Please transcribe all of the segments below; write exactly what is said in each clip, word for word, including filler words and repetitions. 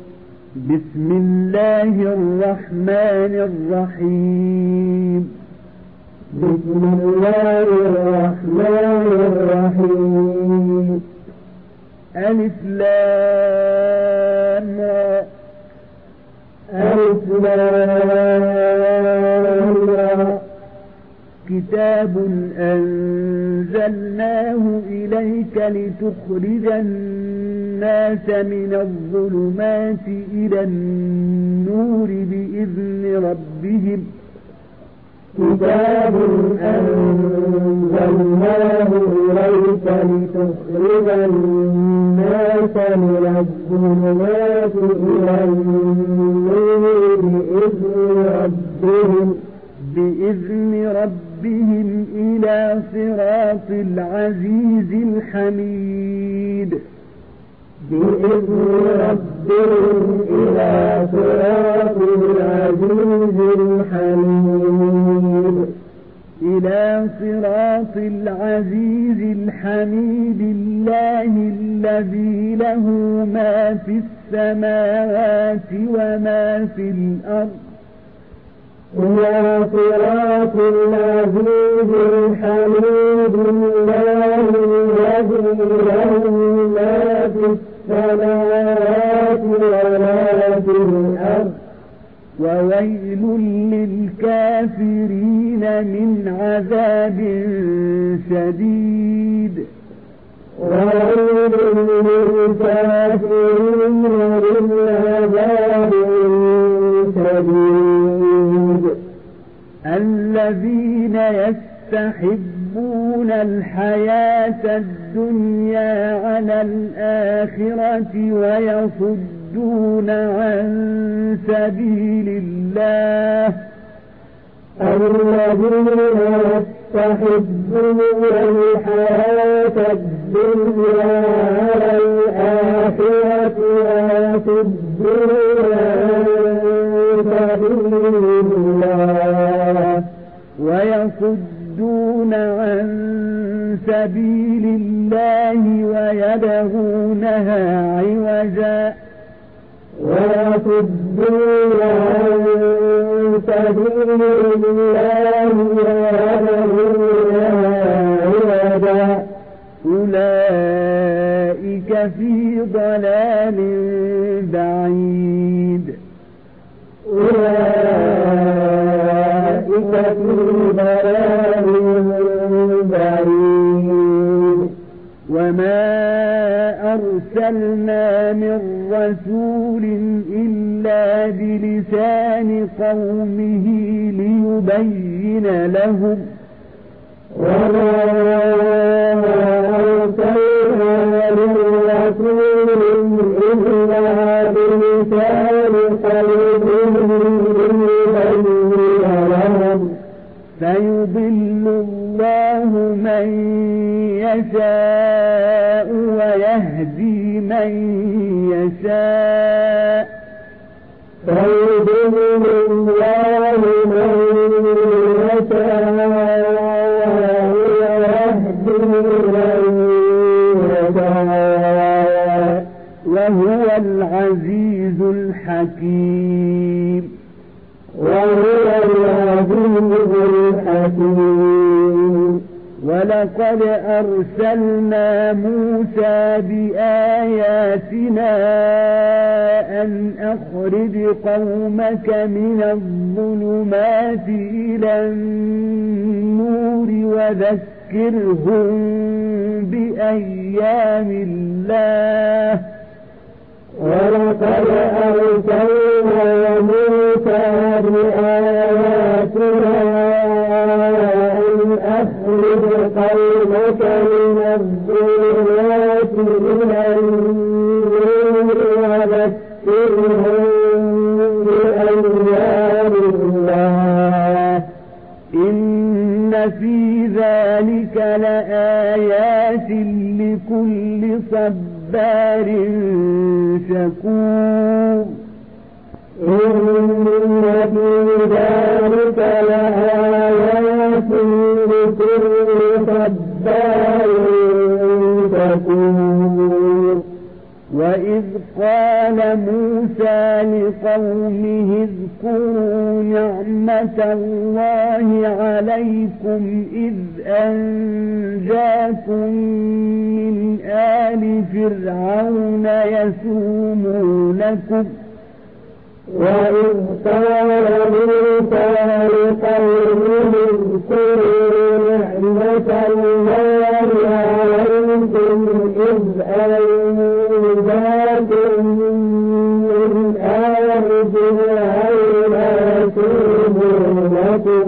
بسم الله الرحمن الرحيم. بسم الله الرحمن الرحيم. ألف لام را. ألف لام را. كتاب أنزلناه إليك لتخرج الناس من الظلمات إلى النور بإذن ربهم كتاب أنزلناه إليك لتخرج الناس من الظلمات إلى النور بإذن ربهم بإذن ربهم إلى صراط العزيز الحميد بإذن ربهم إلى صراط العزيز الحميد إلى صراط العزيز الحميد الله الذي له ما في السماوات وما في الأرض إلى صراط العزيز الحميد الله الذي له ما في السماوات وما في الأرض وويل للكافرين من عذاب شديد وويل للكافرين من عذاب شديد. الذين يستحبون الحياة الدنيا على الآخرة ويصدون عن سبيل الله الذين يستحبون الحياة الدنيا على الآخرة ويصدون ويصدون عن سبيل الله ويبغونها عوجا ويصدون عن سبيل الله ويبغونها عوجا أولئك في ضلال بعيد أولئك في ضلال بعيد. وما أرسلنا من رسول إلا بلسان قومه ليبين لهم وما أرسلنا من رسول إلا بلسان فيضل الله من يشاء ويهدي من يشاء فيضل الله من يشاء ويهدي من يشاء وهو العزيز الحكيم وهو العزيز الحكيم. ولقد أرسلنا موسى بآياتنا أن أخرج قومك من الظلمات إلى النور وذكرهم بأيام الله ولقد أرسلنا موسى بآياتنا أن أخرج قومك من الظلمات إلى النور وذكرهم بأيام الله إن في ذلك لآيات لكل صبار شكور. إن في ذلك لآيات لكل صبار شكور. وإن وإذ قال موسى لقومه اذكروا نعمة الله عليكم إذ أنجاكم من آل فرعون يسومونكم وإذ قال موسى لقومه اذكروا نعمة الله عليكم إذ أنجاكم من آل فرعون يسومونكم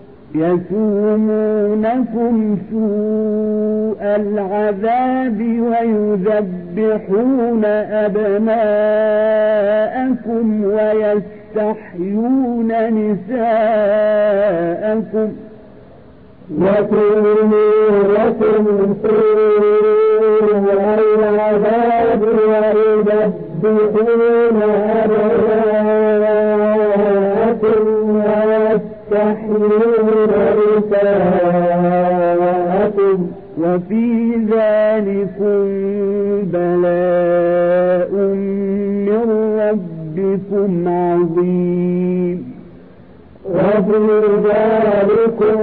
يسومونكم سوء العذاب ويذبحون أبناءكم ويستحيون نساءكم يسومونكم سوء العذاب ويذبحون أبناءكم ويستحيون نساءكم وفي ذلكم بلاء من ربكم عظيم وفي ذلكم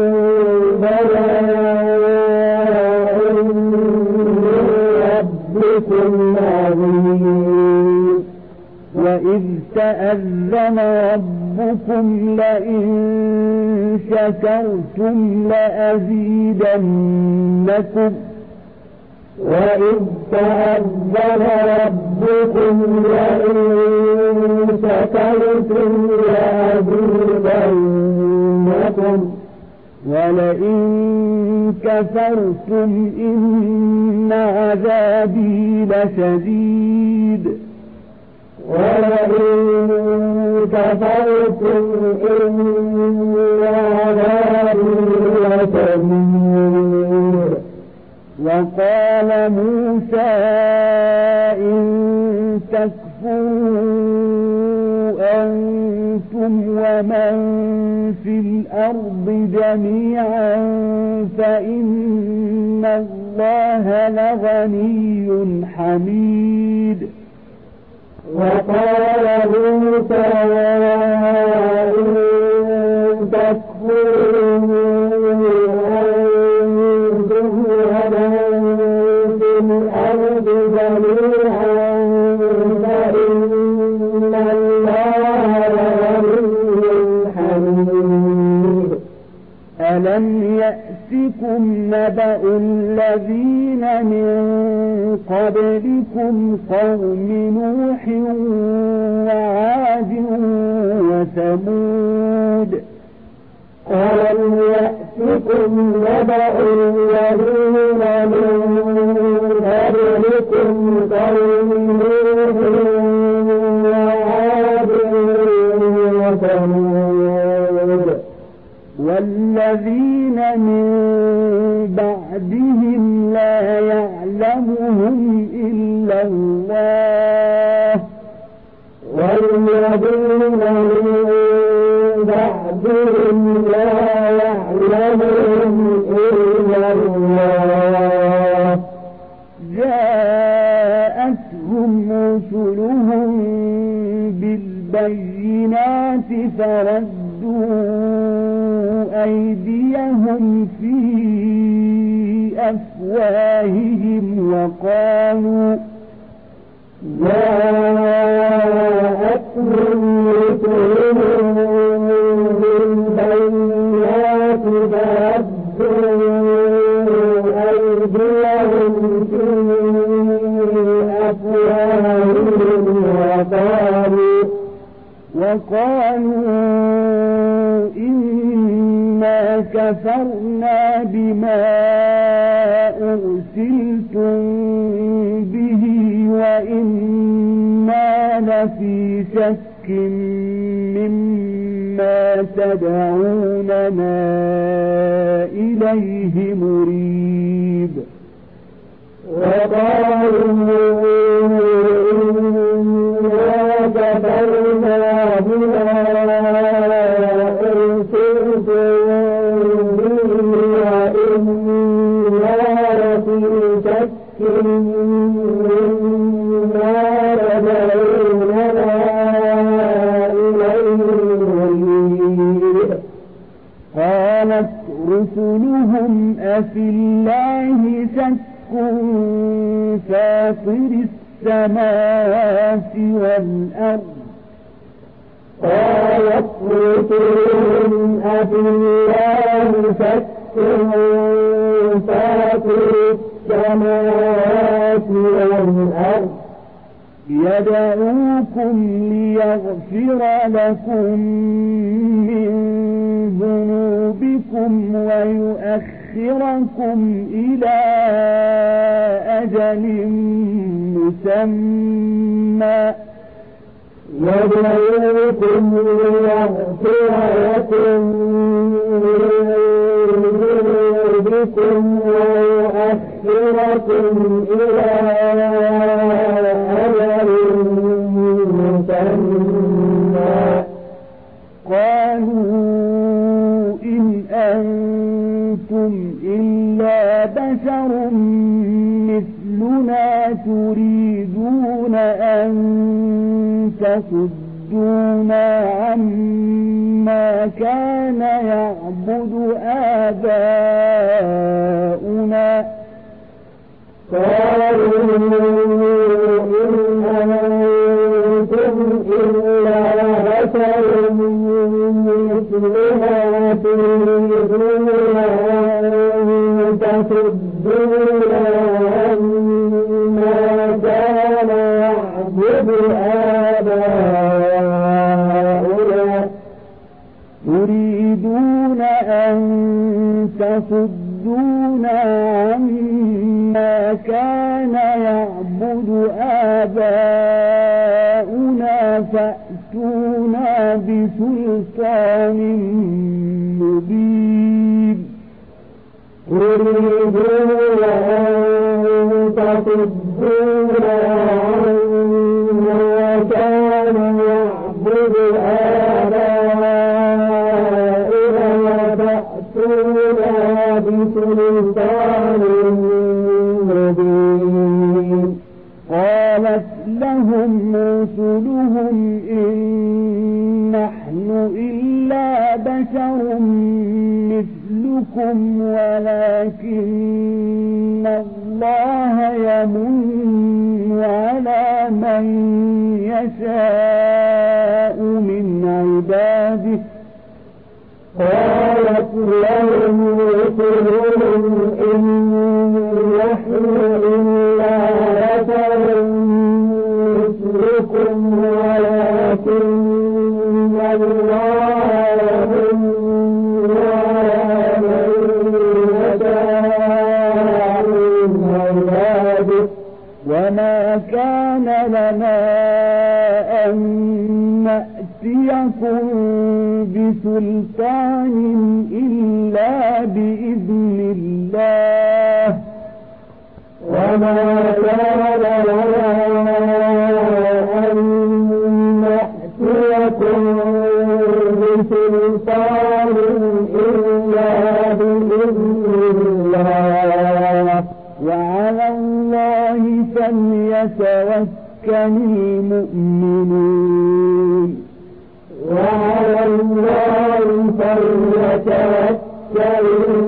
بلاء من ربكم عظيم وإذ تأذن ربكم لئن شكرتم لأزيدنكم وإذ تأذن ربكم لئن شكرتم لأزيدنكم ولئن كفرتم إن عذابي لشديد ولئن كفرتم إن عذابي لشديد وقال موسى إن تكفروا أنتم ومن في الأرض جميعا فإن الله لغني حميد وقال موسى إن تكفروا أنتم ومن في الأرض جميعا فإن الله لغني حميد ألم يأتكم نبأ الذين من قبلكم قوم نوح وعاد وثمود ألم يأتكم نبأ الذين من قبلكم قوم نوح وعاد وثمود والذين من بعدهم لا يعلمهم إلا الله والذين من بعدهم لا يعلمهم إلا الله جاءتهم رسلهم بالبينات فردوا أيديهم في أفواههم وقالوا جاءتهم رسلهم بالبينات فردوا أيديهم في أفواههم وقالوا وقالوا إنا كفرنا بما أرسلتم به وإنا لفي شك مما تدعوننا إليه مريب وقالوا إنا كفرنا بما أرسلتم به وإنا لفي شك مما السماوات والأرض قالت رسلهم أفي الله شك فاطر السماوات والأرض يدعوكم ليغفر لكم من ذنوبكم ويؤخركم إلى أجل مسمى يدعوكم ليغفر لكم من ذنوبكم ويؤخركم إلى أجل مسمى قالوا إن أنتم إلا بشر مثلنا تريدون أن تصدونا عما كان يعبد آباؤنا قالوا إن أنتم إلا بشر مثلنا تريدون أن تصدونا عما كان يعبد آباؤنا تريدون أن تصدونا عما كان يعبد آباؤنا فأتونا بسلطان مبين تريدون أن تصدونا عما كان يعبد آباؤنا فأتونا بسلطان مبين قالت لهم رسلهم إن نحن إلا بشر مثلكم ولكن الله يمن على من يشاء من عباده قالت لهم رسلهم إن نحن إلا بشر مثلكم ولكن الله يمن على من يشاء من عباده وما كان لنا أن نأتيكم بسلطان إلا بإذن الله وما كان لنا أن نأتيكم بسلطان إلا بإذن الله وعلى الله فليتوكل المؤمنون وعلى الله فليتوكل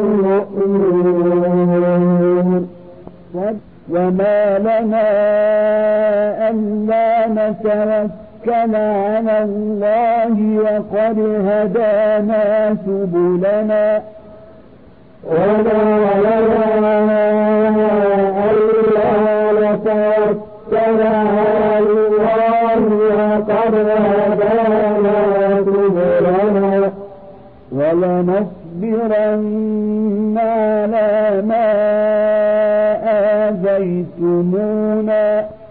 المؤمنون وما لنا ألا نتوكل على الله وقد هدانا سبلنا وما لنا ألا نتوكل على الله وقد هدانا سبلنا ولنصبرن على ما آذيتمونا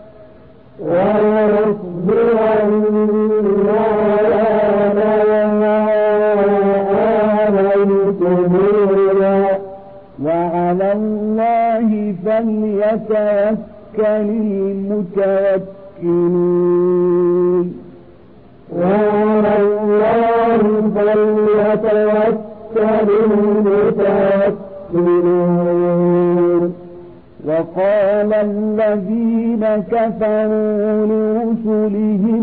ولنصبرن على ما آذيتمونا وعلى الله فليتوكل المتوكلون وعلى الله فليتوكل المتوكلون وقال الذين كفروا لرسلهم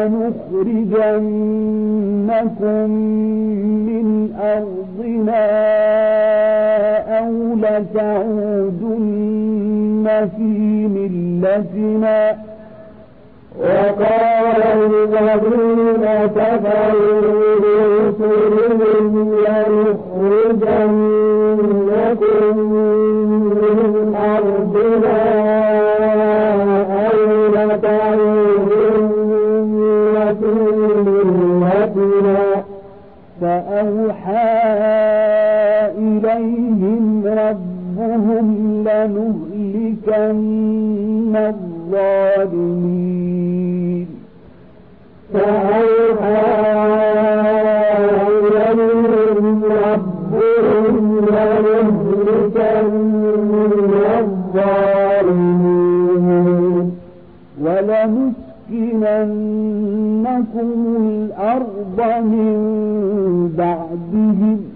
لنخرجنكم من أرضنا أو لتعودن في ملتنا ملتنا وقال الذين كفروا لرسلهم لنخرجنكم من أرضنا أو لتعودن في ملتنا فأوحى إليهم ربهم لنهلكن الظالمين فأوحى إليهم ربهم لنهلكن الظالمين ولنسكننكم الأرض من بعدهم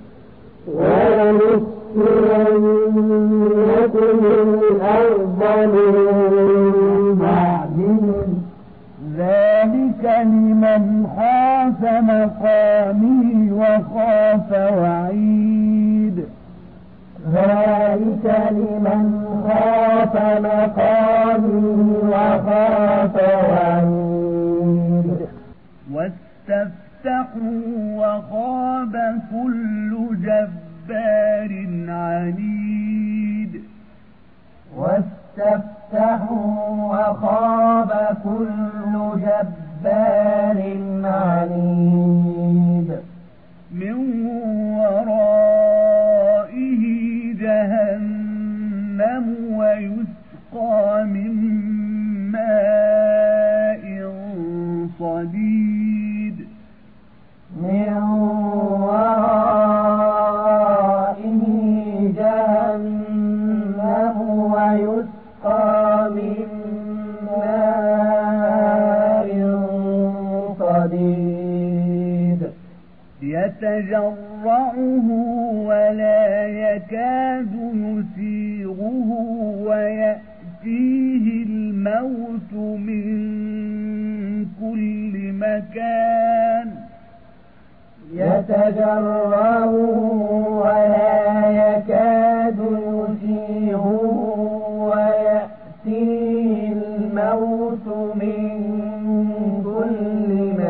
ولنسكننكم الأرض من بعدهم ذلك لمن خاف مقامي وخاف وعيد ذلك لمن خاف مقامي وخاف وعيد واستفتحوا وخاب كل جبار عنيد واستفتحوا وخاب كل جبار عنيد من ورائه جهنم ويسقى من ماء صديد من ورائه جهنم ويسقى من ماء صديد يتجرعه ولا يكاد يسيغه ويأتيه الموت من كل مكان يتجرعه ولا يكاد يسيغه ويأتيه الموت من كل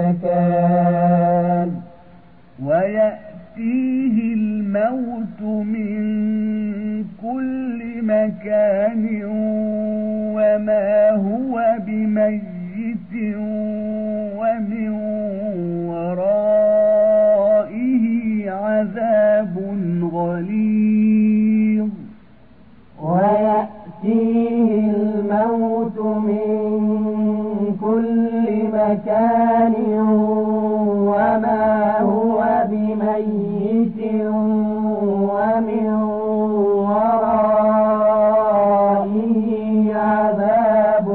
مكان ويأتيه الموت من كل مكان وما هو بميت ومن ورائه عذاب غليظ ويأتيه الموت من كل مكان وما هو بميت ومن ورائه عذاب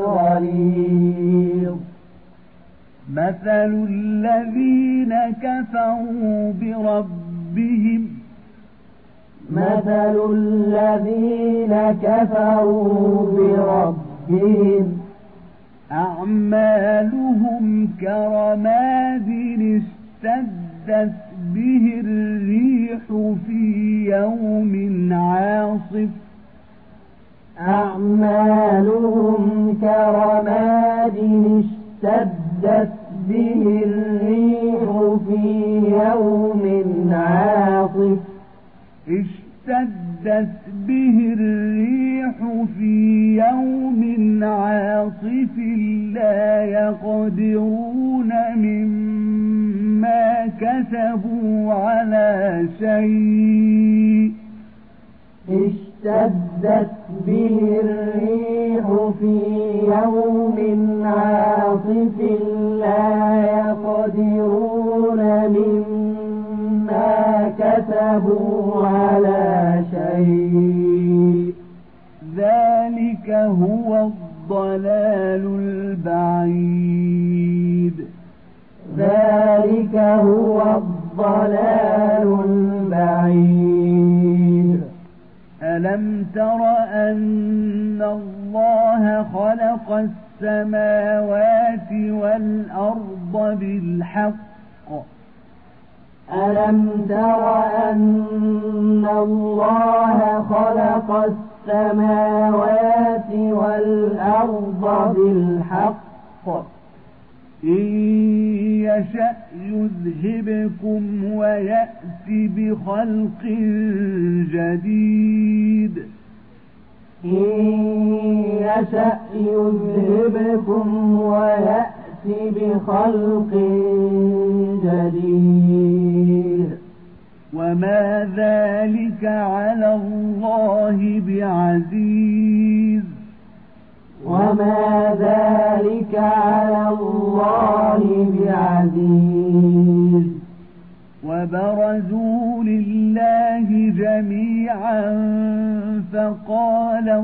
غليظ مثل الذين كفروا بربهم مثل الذين كفروا بربهم أعمالهم كرماد اشتدت به الريح في يوم عاصف أعمالهم كرماد اشتدت به الريح في يوم عاصف اشتدت به الريح في يوم عاصف لا يقدرون مما كسبوا على شيء اشتدت به الريح في يوم عاصف لا يقدرون مما كسبوا على شيء ذلك هو الضلال البعيد ذلك هو الضلال البعيد ألم تر أن الله خلق السماوات والأرض بالحق ألم تر أن الله خلق السماوات والأرض بالحق إن يشأ يذهبكم ويأتي بخلق جديد إن يشأ يذهبكم ويأتي بخلق جديد وما ذلك على الله بعزيز وما ذلك على الله بعزيز وبرزوا لله جميعا فقال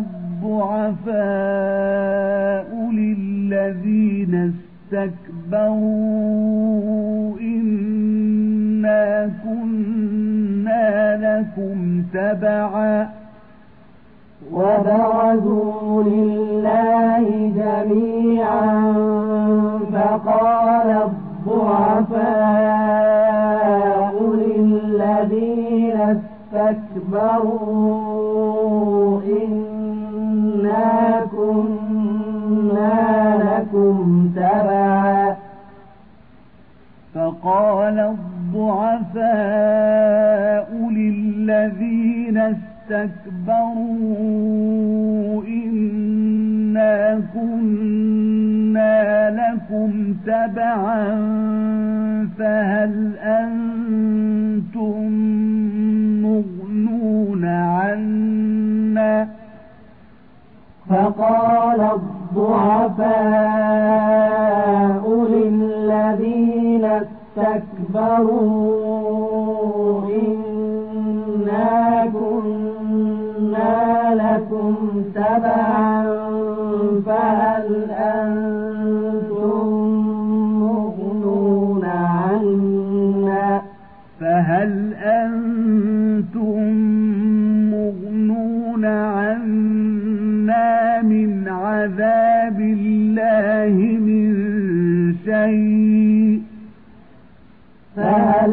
الضعفاء للذين استكبروا إنا كنا لكم تبعا وبرزوا لله جميعا فقال الضعفاء للذين استكبروا إنا كنا لكم تبعا فقال الضعفاء للذين استكبروا إنا كنا لكم تبعا فهل أنتم مغنون عنا فقال الضعفاء للذين استكبروا إنا كنا لكم تبعا فهل أنتم مغنون عنا فهل أنتم مغنون عنا من عذاب الله من شيء فهل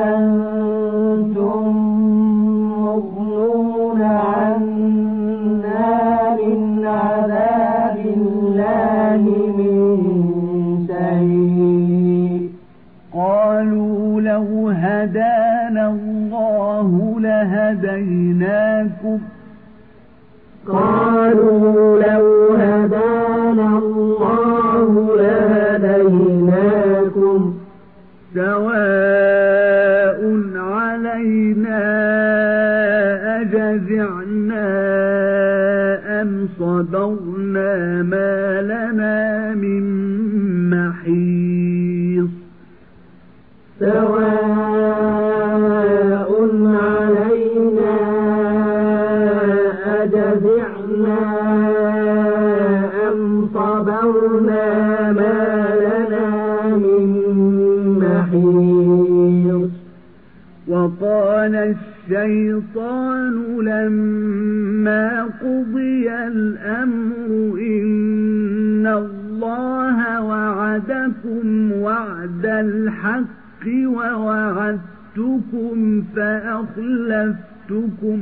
أنتم مغنون عنا من عذاب الله من شيء قالوا لو هدانا الله لهديناكم قالوا لو هدانا الله لهديناكم سواء علينا أجزعنا أم صبرنا ما لنا من محيص سواء علينا أجزعنا أم صبرنا ما لنا من محيص وقال الشيطان لما قضي الأمر إن الله وعدكم وعد الحق ووعدتكم فأخلفتكم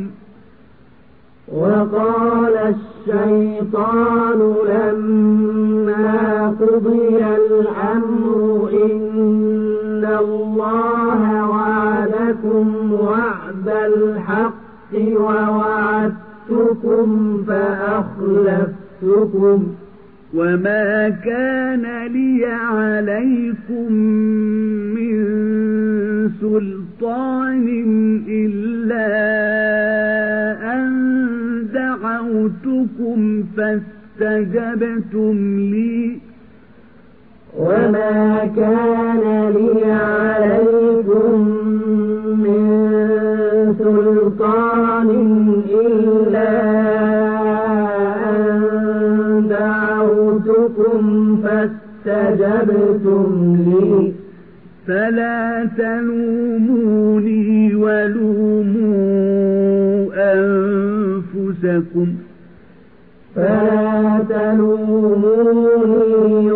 وقال الشيطان لما قضي الأمر إن الله وعدكم وعد الحق ووعدتكم فأخلفتكم وما كان لي عليكم من سلطان إلا أن دعوتكم فاستجبتم لي وما كان لي عليكم من سلطان إلا أن دعوتكم فاستجبتم لي فلا تلوموني ولوموا أنفسكم فلا تلوموني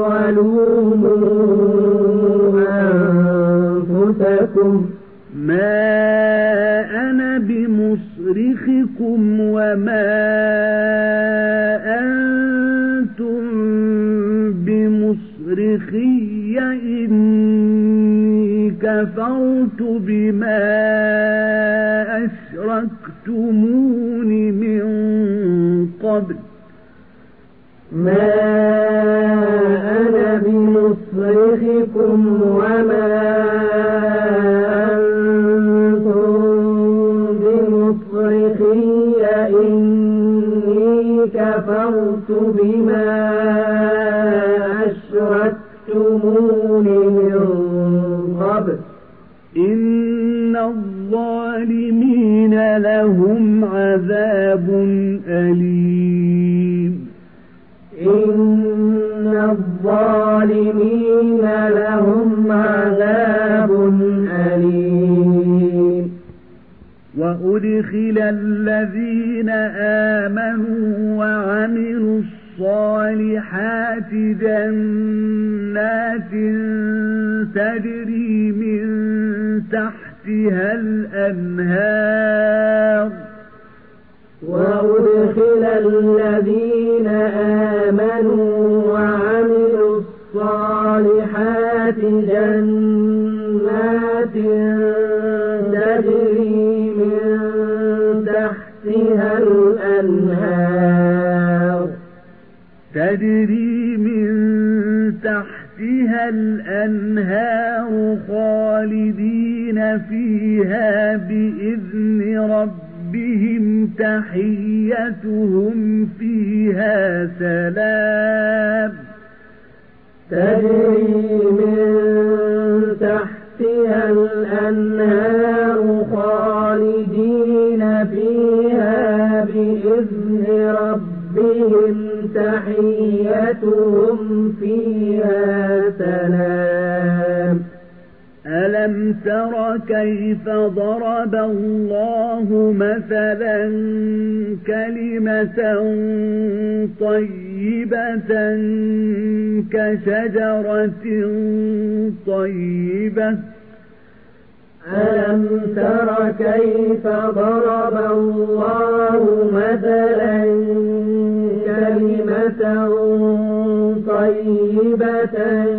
ولوموا أنفسكم ما أنا بمصرخكم وما مصرخي إني كفرت بما أشركتمون من قبل ما أنا بمصرخكم وما أنتم بمصرخي إني كفرت بما أشركتمون من قبل إن الظالمين لهم عذاب أليم إن الظالمين لهم عذاب أليم وأدخل الذين آمنوا وعملوا الصالحات جنات تجري من تحتها الأنهار وأدخل الذين آمنوا وعملوا الصالحات جنات تجري من تحتها الأنهار تجري من تحتها الأنهار خالدين فيها بإذن ربهم تحيتهم فيها سلام تجري من تحتها الأنهار خالدين فيها بإذن ربهم تحيتهم فيها سلام ألم تر كيف ضرب الله مثلا كلمة طيبة كشجرة طيبة ألم تر كيف ضرب الله مثلا كلمة طيبة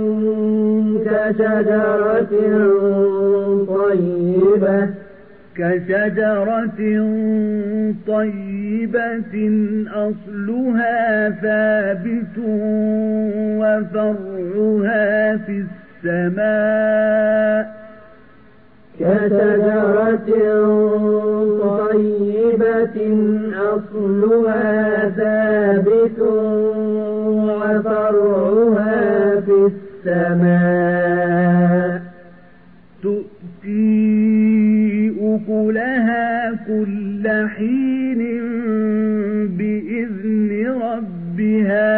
كشجرة طيبة كشجرة طيبة أصلها ثابت وفرعها في السماء كشجرة طيبة أصلها ثابت وفرعها في السماء تؤتي أكلها كل حين بإذن ربها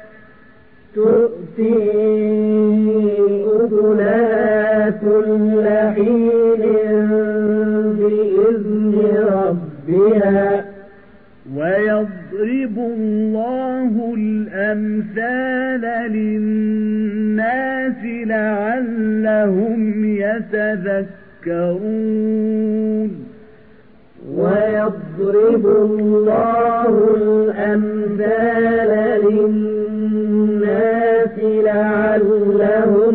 تؤتي أكلها كل حين بإذن ربها ويضرب الله الأمثال للناس لعلهم يتذكرون ويضرب الله الأمثال للناس لعلهم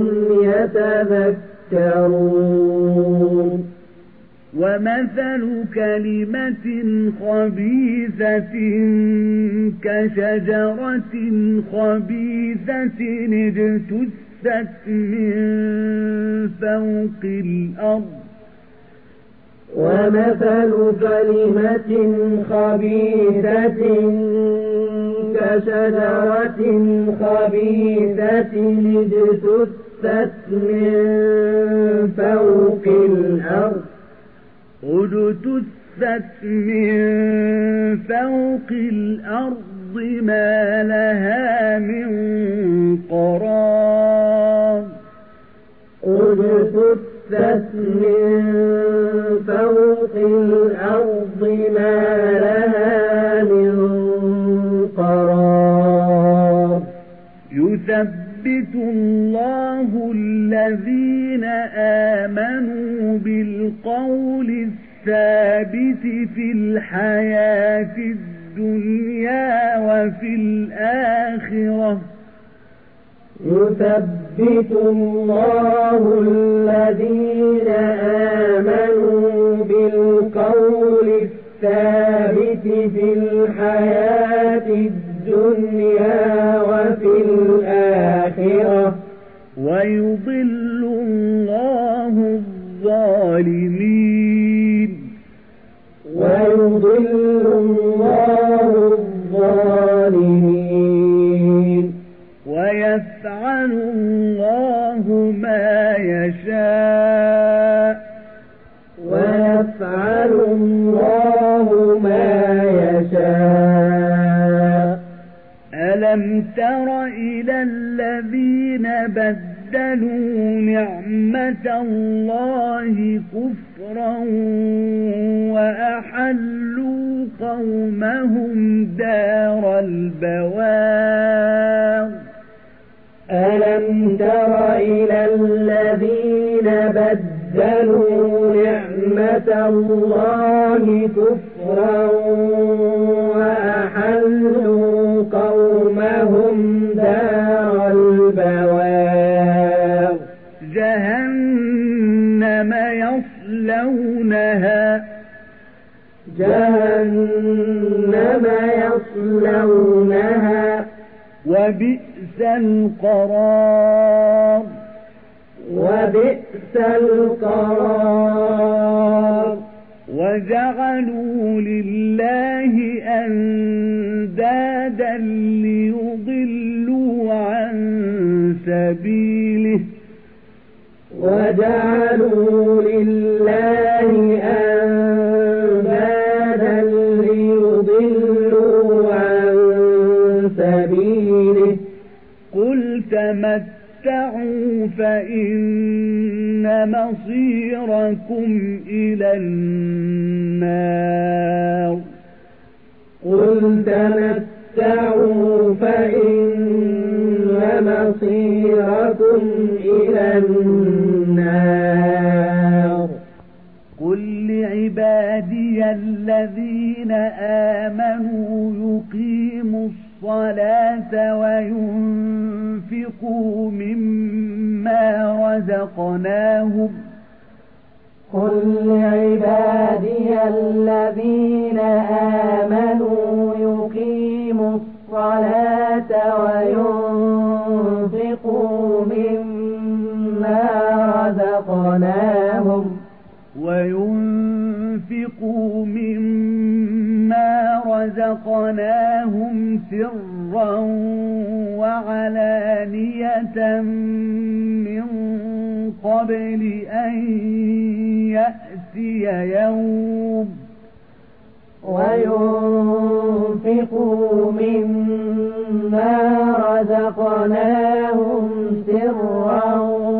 يتذكرون ومثل كلمة خبيثة كشجرة خبيثة اجتثت من فوق الأرض ومثل كلمة خبيثة كشجرة خبيثة اجتثت من فوق الأرض اجتثت من فوق الأرض ما لها من قرار اجتثت من فوق الأرض ما لها من قرار يثبت الله الذين آمنوا بالقول الثابت في الحياة الدنيا وفي الآخرة يثبت الله الذين آمنوا بالقول الثابت في الحياة الدنيا وفي الآخرة ويضل الله الظالمين ويضل الله الظالمين ويفعل الله ما يشاء ويفعل الله ما يشاء ألم تر إلى الذين بدلوا نعمة الله كفرا وأحلوا قومهم دار البوار ألم تر إلى الذين بدلوا نعمة الله كفرا وأحلوا قومهم دار البوار جهنم يصلونها جهنم يصلونها وبئس القرار وبئس القرار وجعلوا لله أندادا ليضلوا عن سبيله وجعلوا لله أندادا ليضلوا عن سبيله قل تمتعوا فإن مصيركم إلى النار قل تمتعوا فإن مصيركم إلى النار قل لعبادي الذين آمنوا يقيموا الصلاة وينفقوا مما رزقناهم قل لعبادي الذين آمنوا يقيموا الصلاة وينفقوا مما رزقناهم وينفقوا مما رزقناهم سرا وعلانية من قبل أن يأتي يوم وينفقوا مما رزقناهم سرا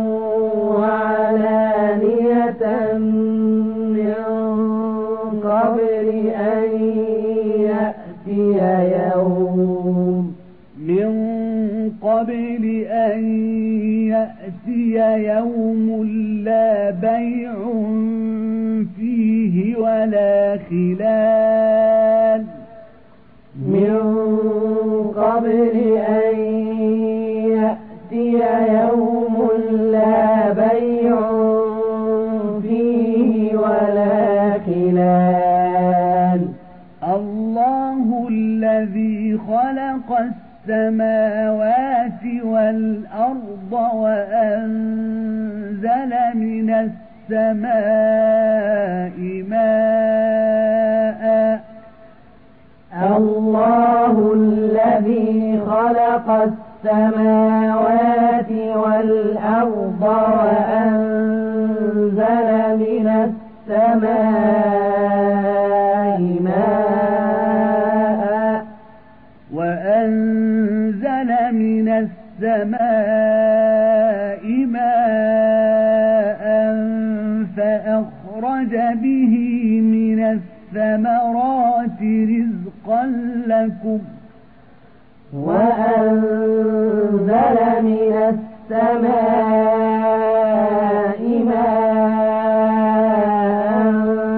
وعلانية من قبل أن يأتي يوم من قبل أن يأتي يوم لا بيع فيه ولا خلال من قبل أن يأتي يوم لا بيع فيه ولا خلال الله الذي خلق السماوات والأرض وأنزل من السماء ماء الله الذي خلق السماوات والأرض وأنزل من السماء ماء وأنزل من السماء ماء فأخرج به من الثمرات رزقا لكم وأنزل من السماء ماء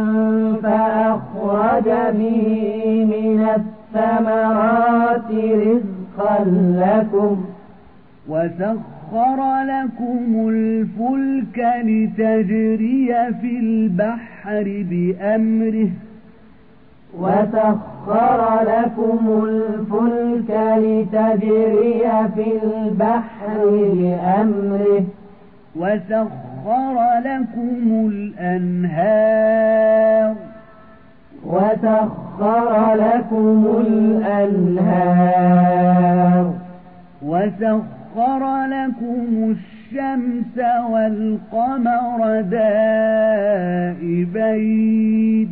فأخرج به من الثمرات رزقا لكم وسخر لكم الفلك لتجري في البحر بأمره وسخر لكم الفلك لتجري في البحر بأمره وسخر لكم الأنهار وسخر لكم الأنهار وسخر لكم الشمس والقمر دائبين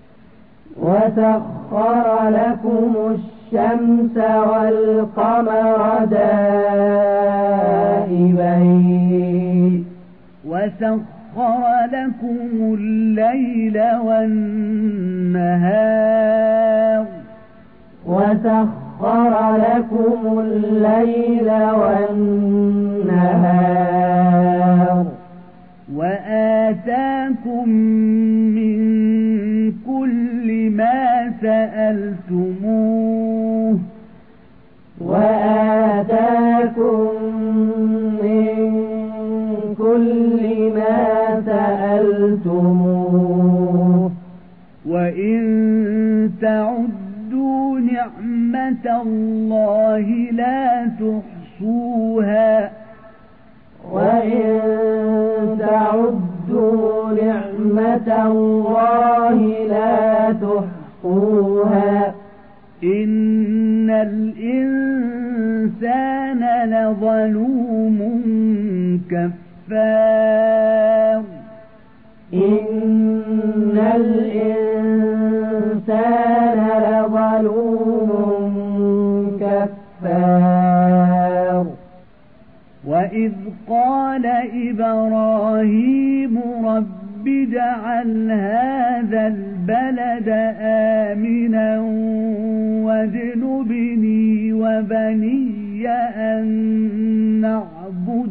وسخر لكم الشمس والقمر دائبين وسخر لكم الليل والنهار وسخر لكم الليل والنهار وآتاكم من كل ما سألتموه وآتاكم من كل ما سألتموه وإن تعدوا نعمة الله لا تحصوها وإن تعدوا نعمة الله لا تحصوها إن الإنسان لظلوم كفار إن الإنسان لظلوم كفار وإذ قال إبراهيم رب اجعل هذا البلد آمنا واجنبني وبني أن نعبد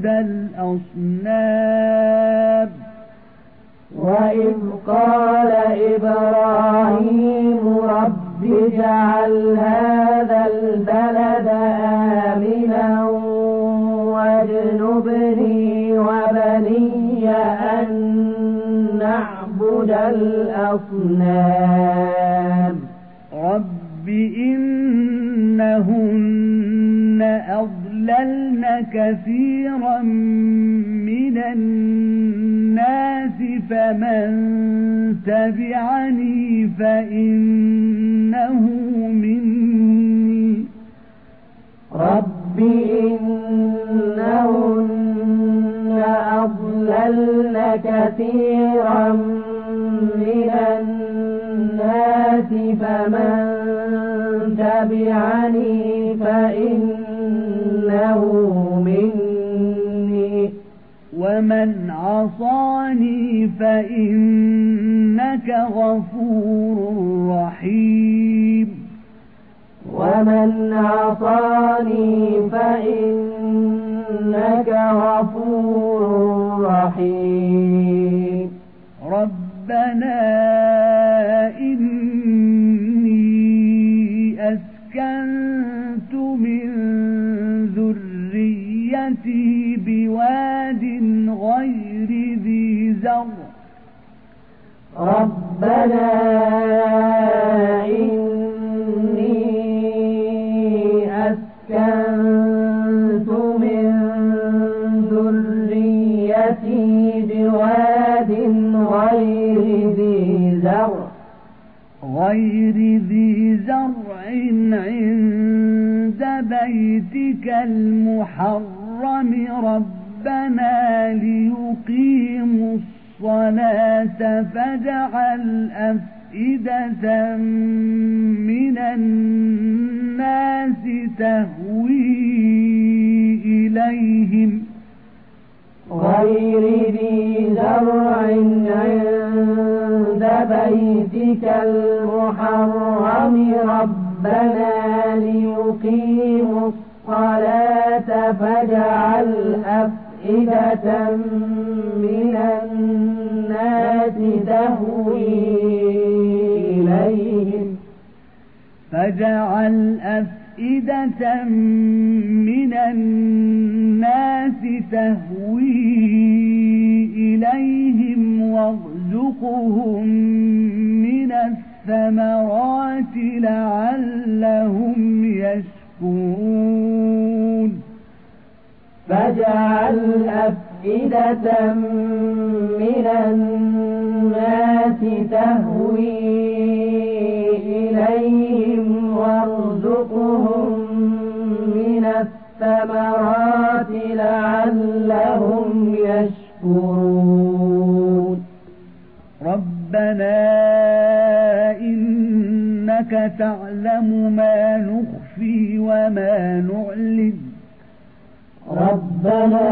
الأصنام وإذ قال إبراهيم رب اجعل هذا البلد آمنا واجنبني وبني أن نعبد الأصنام رب إنهن أضللن كثيرا من الناس فمن تبعني فإنه مني رب إنهن أضللن كثيرا من الناس فمن تبعني فإنه مني ومن عصاني فإنك غفور رحيم ومن عصاني فإنك غفور رحيم ربنا إني أسكنت من ذريتي بواد غير ذي زرع ربنا إني أسكنت من ذريتي بواد غير ذي زرع غير ذي زرع عند بيتك المحرم ربنا ليقيموا الصلاة فاجعل أفئدة من الناس تهوي إليهم غير ذي زرع عند بيتك المحرم ربنا ليقيموا الصلاة فاجعل أفئدة من الناس تهوي إليهم فاجعل أفئدة أفئدة من الناس تهوي إليهم وارزقهم من الثمرات لعلهم يشكرون فاجعل أفئدة من الناس تهوي إليهم وارزقهم من الثمرات لعلهم يشكرون ربنا إنك تعلم ما نخفي وما نعلن ربنا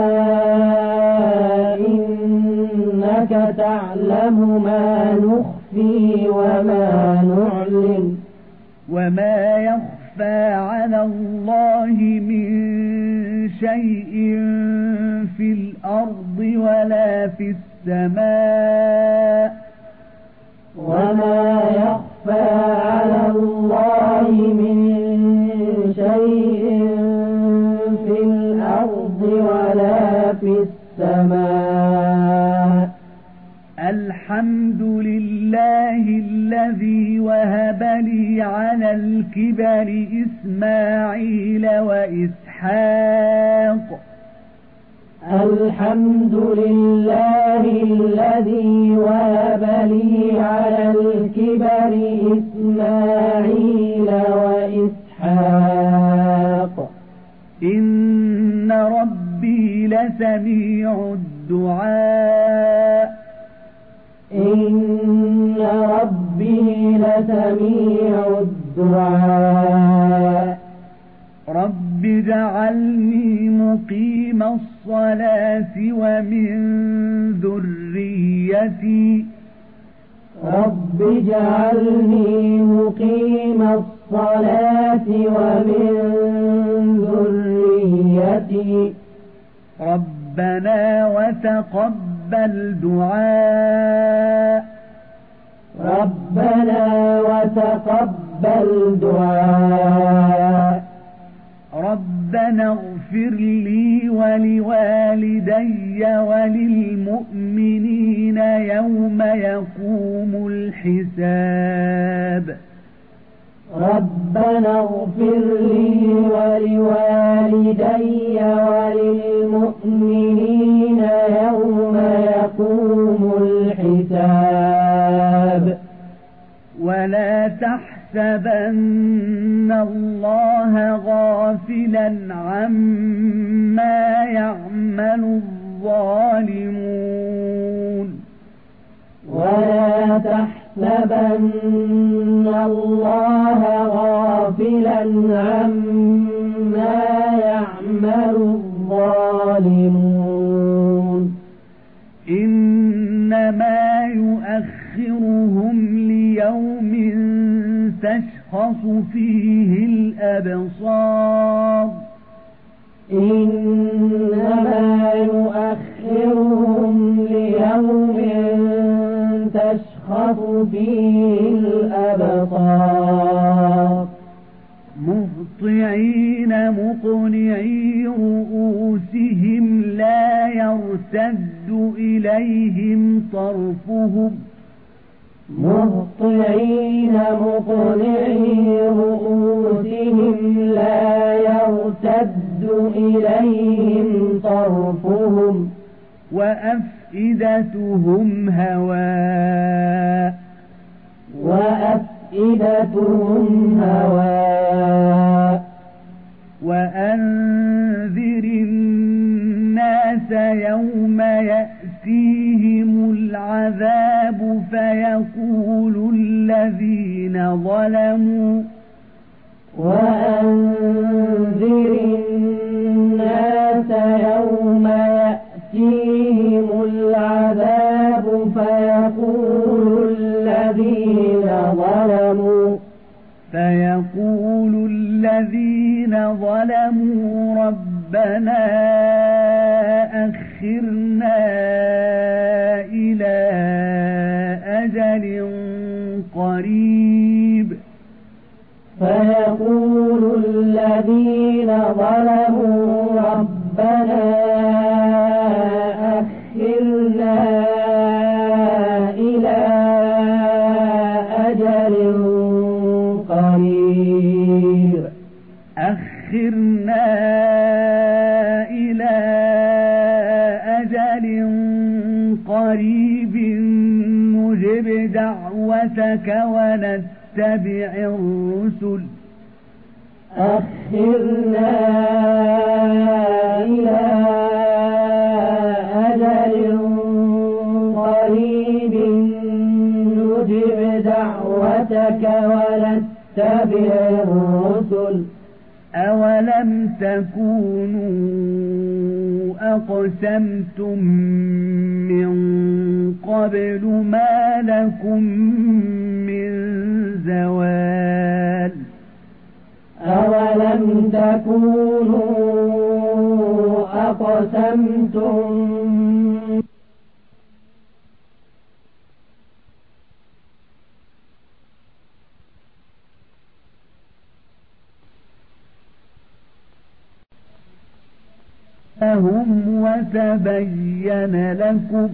إنك تعلم ما نخفي وما نعلن وما يخفى على الله من شيء في الأرض ولا في السماء وما يخفى على الله من شيء في الأرض ولا في السماء الحمد لله الذي وهب لي على الكبر إسماعيل وإسحاق الحمد لله الذي وهب لي على الكبر إسماعيل وإسحاق إن ربي لسميع الدعاء إن ربي لسميع الدعاء رب اجعلني مقيم الصلاة ومن ذريتي رب اجعلني مقيم الصلاة ومن ذريتي ربنا وتقبل دعاء ربنا وتقبل دعاء ربنا اغفر لي ولوالدي وللمؤمنين يوم يقوم الحساب ربنا اغفر لي ولوالدي وللمؤمنين يوم يقوم الحساب ولا تحسبن الله غافلا عما يعمل الظالمون ولا تحسبن الله غافلا عما يعمل الظالمون إنما يؤخرهم ليوم تشخص فيه الأبصار إنما يؤخرهم ليوم تشخص فيه الأبصار مهطعين مقنعي رؤوسهم لا يرتد إليهم طرفهم مهطعين مقنعي رؤوسهم لا يرتد إليهم طرفهم وأفئدتهم هواء وأفئدتهم هواء وأنذر الناس يوم يأتيهم العذاب فيقول الذين ظلموا وأنذر الناس يوم يأتيهم العذاب فيقول الذين ظلموا فيقول الذين ظلموا ربنا أخرنا إلى أجل قريب فيقول أجل قريب نجب دعوتك ونتبع الرسل أخرنا إلى أجل قريب نجب دعوتك ونتبع الرسل أولم تكونوا أقسمتم من قبل ما لكم من زوال أولم تكونوا أقسمتم هم وتبين لكم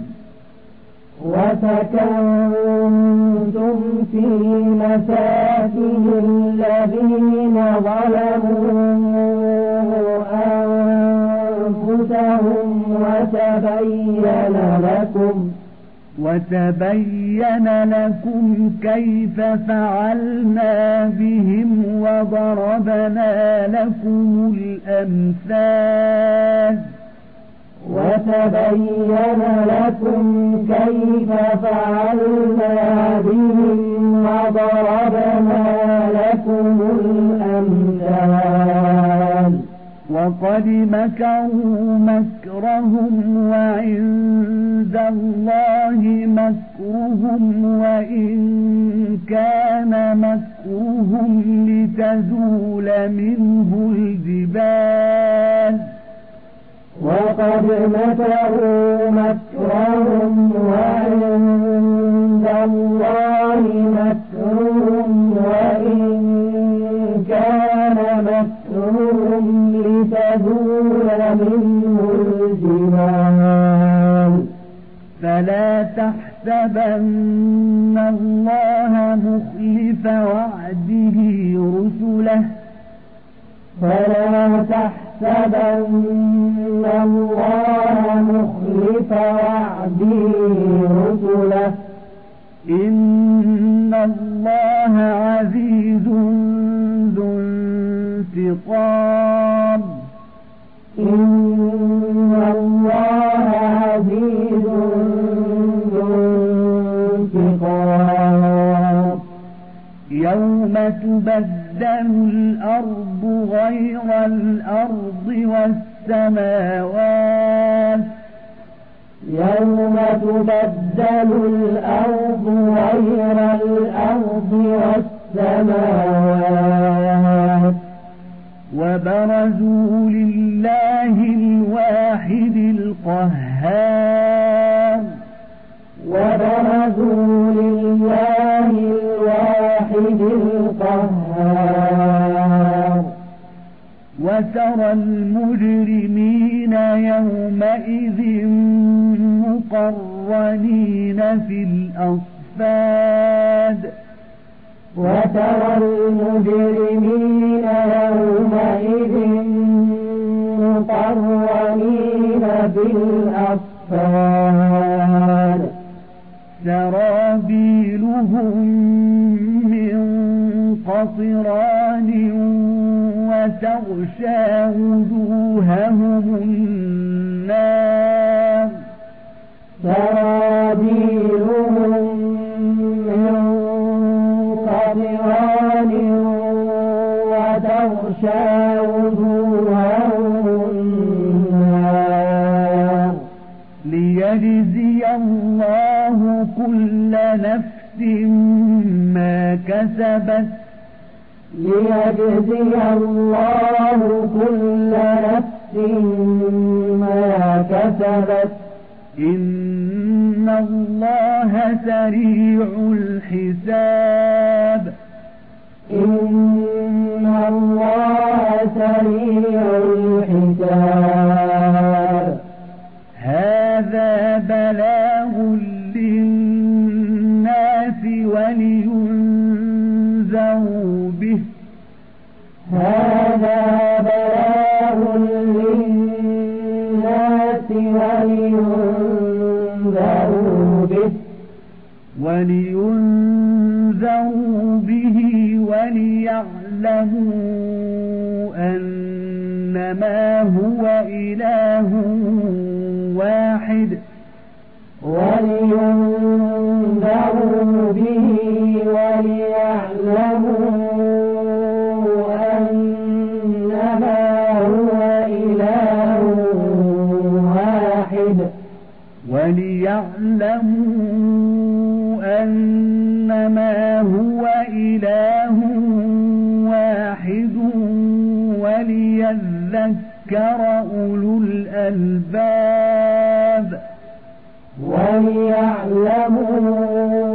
وسكنتم في مساكن الذين ظلموا أنفسهم وتبين لكم وتبين لكم كيف فعلنا بهم وضربنا لكم الأمثال وتبين لكم كيف فعلنا بهم وضربنا لكم الأمثال وقد مكروا مكرهم وعند الله مكرهم وإن كان مكرهم لتزول منه الجبال وقد مكروا مكرهم وعند الله مكرهم وإن كان مكرهم لتزول منه الجبال فلا تحسبن الله مخلف وعده رسله فلا تحسبن الله مخلف وعده رسله إن الله عزيز ذو انتقام إن الله عزيز ذو انتقام يوم تبدل الأرض غير الأرض والسماوات يوم تبدل الأرض غير الأرض والسماوات وبرزوا لله الواحد القهار وبرزوا لله الواحد القهار وترى المجرمين يومئذ مقرنين في الأصفاد وترى المجرمين يومئذ مقرنين في الأصفاد سرابيلهم من قطران وتغشى وجوههم النار سرابيلهم من قطران وتغشى وجوههم النار ليجزي الله كل نفس ما كسبت ليجزي الله كل نفس ما كسبت إن الله سريع الحساب إن الله سريع الحساب هذا بلاغ للناس ولينذروا به هذا بلاغ للناس ولينذروا به ولينذروا به وليعلموا أنما هو إله واحد ولينذروا به وليعلموا أنما هو إله واحد وليعلموا أنما هو إله واحد وليذكر أولو الألباب وليعلموا